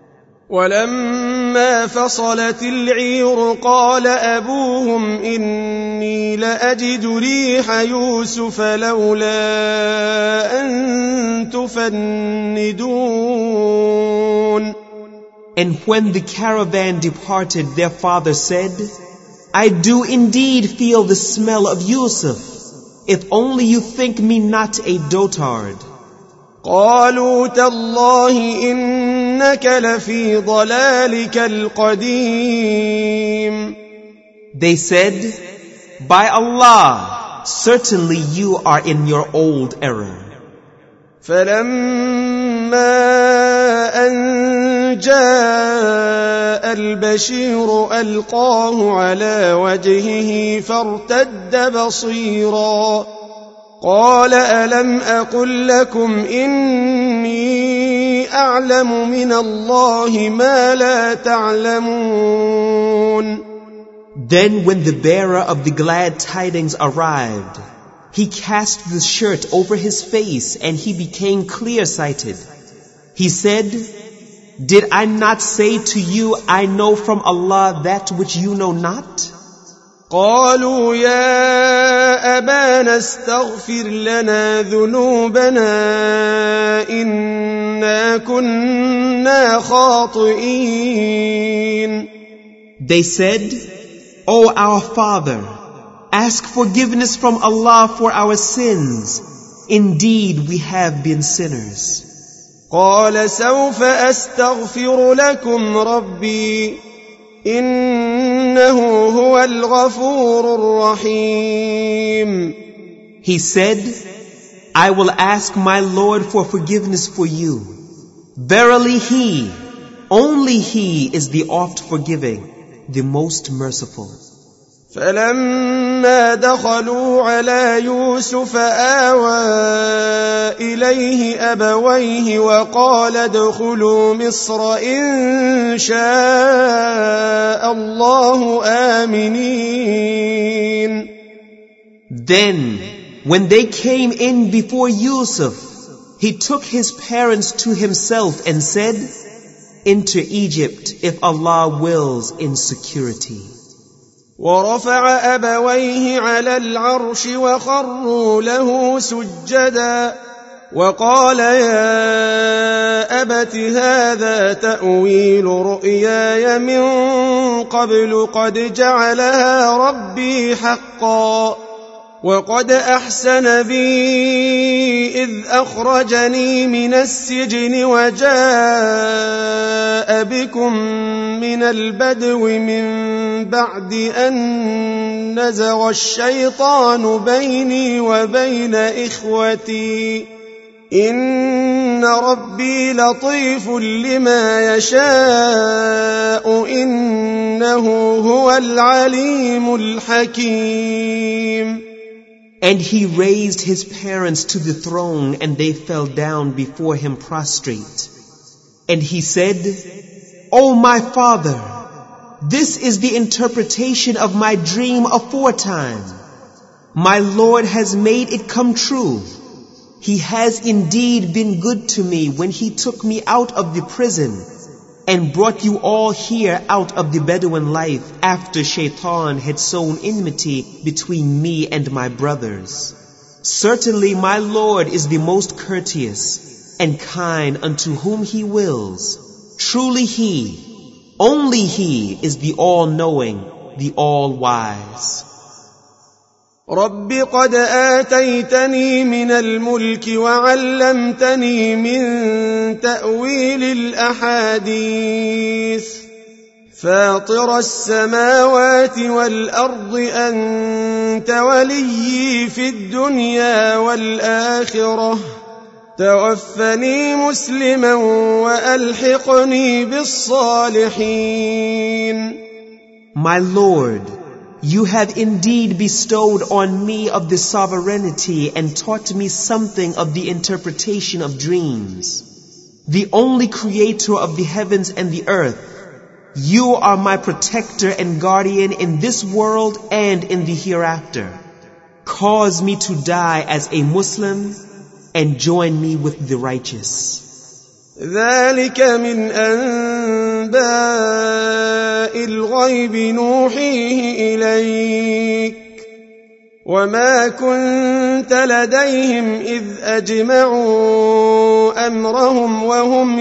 ولما فصلت العير قال أبوهم إني لأجد ريح يوسف لولا أن تفندون. And when the caravan departed, their father said, I do indeed feel the smell of Yusuf, if only you think me not a dotard. قالوا تالله إنك لفي ضلالك القديم. They said, By Allah, certainly you are in your old error. فلما أن جاء البشير ألقاه على وجهه فارتد بصيرا قال ألم أقل لكم إني أعلم من الله ما لا تعلمون. Then when the bearer of the glad tidings arrived, he cast the shirt over his face and he became clear-sighted. He said, Did I not say to you, I know from Allah that which you know not? قالوا يا أبانا استغفر لنا ذنوبنا إنا كنا خاطئين. They said, O our father, ask forgiveness from Allah for our sins. Indeed, we have been sinners. قال سوف أستغفر لكم ربي إنه إنه هو الغفور الرحيم. He said, I will ask my Lord for forgiveness for you. Verily He, only He is the oft forgiving, the most merciful. فلما دخلوا على يوسف آوى إليه أبويه وقال ادخلوا مصر إن شاء الله آمنين. Then, when they came in before Yusuf, he took his parents to himself and said, enter Egypt if Allah wills in security. ورفع أبويه على العرش وخروا له سجدا وقال يا أبت هذا تأويل رؤياي من قبل قد جعلها ربي حقا وقد أحسن بي إذ أخرجني من السجن وجاء بكم من البدو من بعد أن نزغ الشيطان بيني وبين إخوتي إن ربي لطيف لما يشاء إنه هو العليم الحكيم. And he raised his parents to the throne, and they fell down before him prostrate. And he said, O my father, this is the interpretation of my dream aforetime. My Lord has made it come true. He has indeed been good to me when he took me out of the prison and brought you all here out of the Bedouin life after Shaitan had sown enmity between me and my brothers. Certainly my Lord is the most courteous and kind unto whom He wills. Truly He, only He is the all-knowing, the all-wise. رب قد آتيتني من الملك وعلمتني من تأويل الأحاديث فاطر السماوات والأرض أنت وليي في الدنيا والآخرة توفني مسلما وألحقني بالصالحين. My Lord, You have indeed bestowed on me of the sovereignty and taught me something of the interpretation of dreams. The only creator of the heavens and the earth, You are my protector and guardian in this world and in the hereafter. Cause me to die as a Muslim and join me with the righteous. ذلك من أنباء الغيب نوحيه إليك وما كنت لديهم إذ أجمعوا أمرهم وهم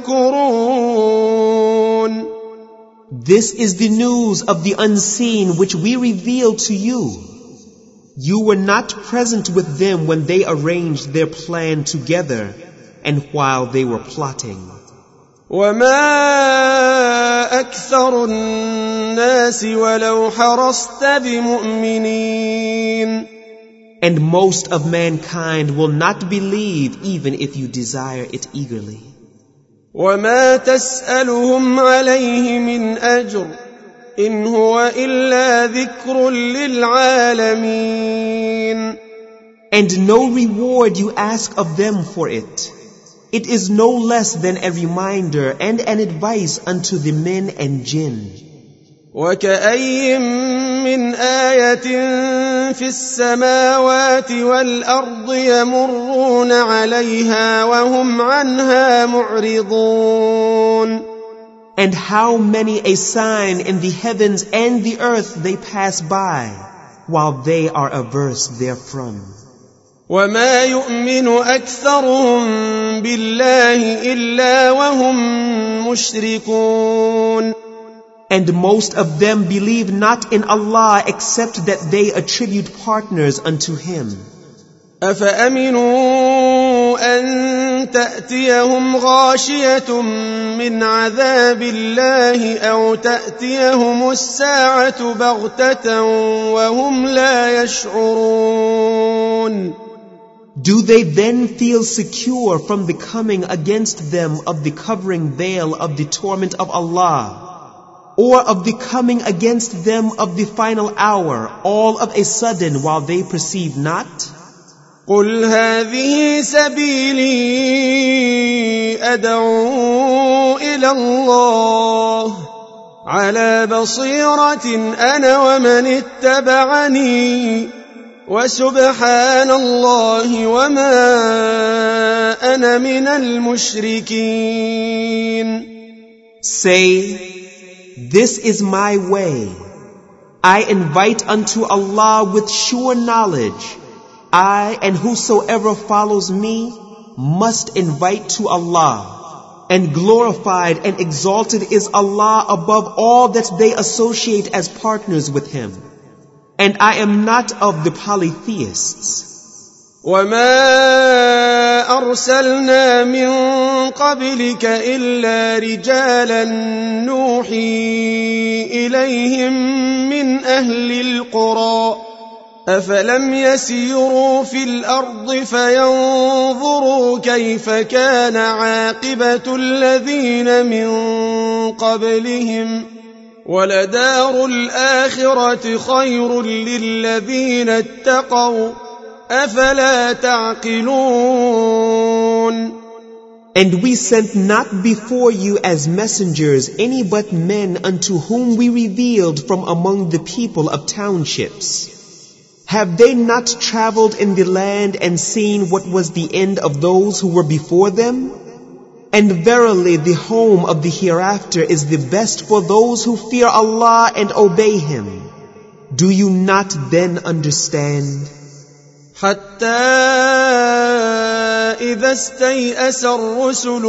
يمكرون. This is the news of the unseen which we revealed to you. You were not present with them when they arranged their plan together and while they were plotting. وما أكثر الناس ولو حرصت بمؤمنين. And most of mankind will not believe even if you desire it eagerly. وما تسألهم عليه من أجر إن هو إلا ذكر للعالمين. And no reward you ask of them for it. It is no less than a reminder and an advice unto the men and jinn. وكأي من آية في السماوات والأرض يمرون عليها وهم عنها معرضون. And how many a sign in the heavens and the earth they pass by, while they are averse therefrom. وما يؤمن أكثرهم بالله إلا وهم مشركون. And most of them believe not in Allah except that they attribute partners unto Him. أفأمنوا أن تأتيهم غاشية من عذاب الله أو تأتيهم الساعة بغتة وهم لا يشعرون. Do they then feel secure from the coming against them of the covering veil of the torment of Allah, or of the coming against them of the final hour, all of a sudden while they perceive not? قل هذه سبيلي أدعو إلى الله على بصيرة أنا ومن اتبعني وسبحان الله وما أنا من المشركين. Say, this is my way. I invite unto Allah with sure knowledge. I and whosoever follows me must invite to Allah. And glorified and exalted is Allah above all that they associate as partners with Him. And I am not of the polytheists. وما أرسلنا من قبلك إلا رجالا نوحي إليهم من أهل القرى أفلم يسيروا في الأرض فينظروا كيف كان عاقبة الذين من قبلهم ولدار الآخرة خير للذين اتقوا أفلا تعقلون. And we sent not before you as messengers any but men unto whom we revealed from among the people of townships. Have they not traveled in the land and seen what was the end of those who were before them? And verily the home of the hereafter is the best for those who fear Allah and obey Him. Do you not then understand? حتى إذا استيأس الرسل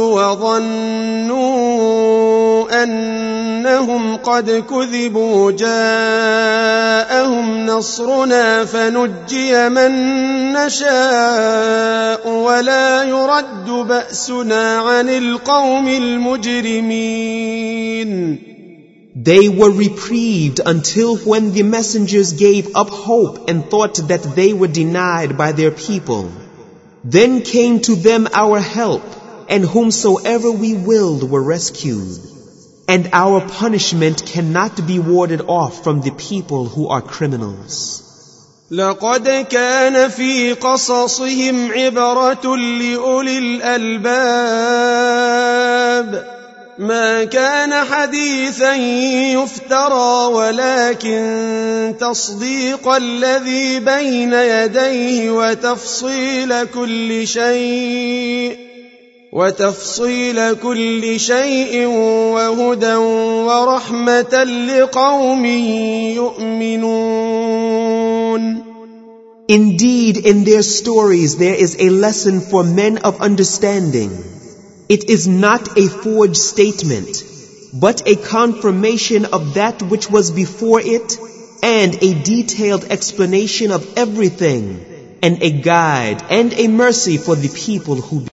وظنوا أنهم قد كذبوا جاءهم نصرنا فنجي من نشاء ولا يرد بأسنا عن القوم المجرمين. They were reprieved until when the messengers gave up hope and thought that they were denied by their people. Then came to them our help, and whomsoever we willed were rescued. And our punishment cannot be warded off from the people who are criminals. لقد كان في قصصهم عبرة لأولي الألباب ما كان حديثا يفترى ولكن تصديق الذي بين يديه وتفصيل كل شيء وهدى ورحمة لقوم يؤمنون. Indeed, in their stories there is a lesson for men of understanding. It is not a forged statement, but a confirmation of that which was before it, and a detailed explanation of everything, and a guide and a mercy for the people who